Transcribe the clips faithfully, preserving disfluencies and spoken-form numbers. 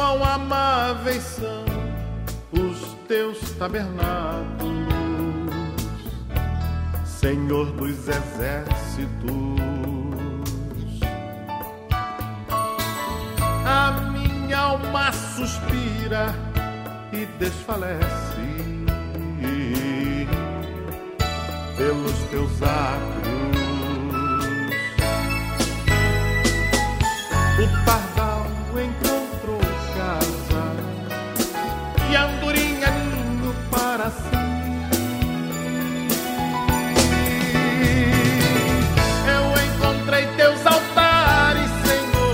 Quão amáveis são os teus tabernáculos, Senhor dos exércitos. A minha alma suspira e desfalece pelos teus átrios. O pardal encontrou casa e a andorinha ninho para si. Eu encontrei teus altares, Senhor,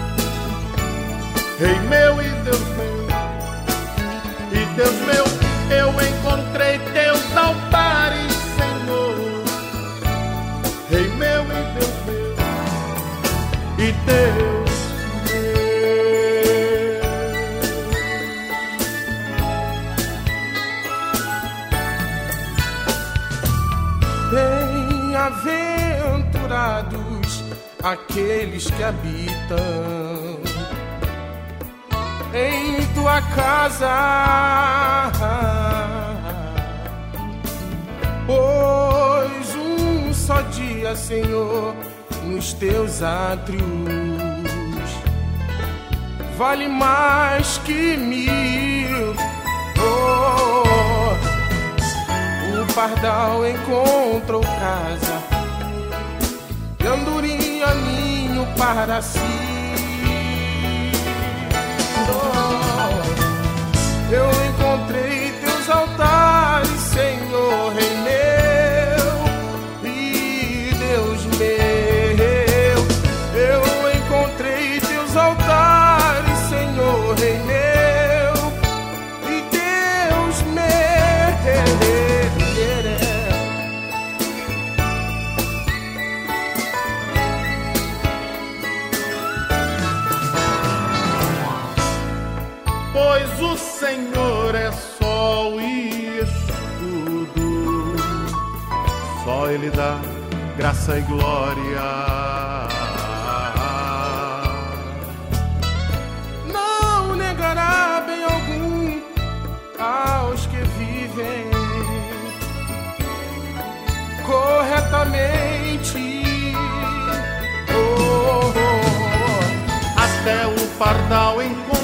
Rei meu e Deus meu, e Deus meu. Eu encontrei teus altares, Senhor, Rei meu e Deus meu, e Deus. Bem-aventurados aqueles que habitam em tua casa, pois um só dia, Senhor, nos teus átrios vale mais que mil. Oh, o pardal encontrou casa e andorinha ninho para si. Oh, eu encontrei teus altares, Senhor, Rei meu e Deus meu. Eu encontrei teus altares, Senhor, Rei meu e Deus meu. Pois o Senhor é sol e escudo, só Ele dá graça e glória. Não negará bem algum aos que vivem corretamente. Oh, oh, oh. Até o pardal encontra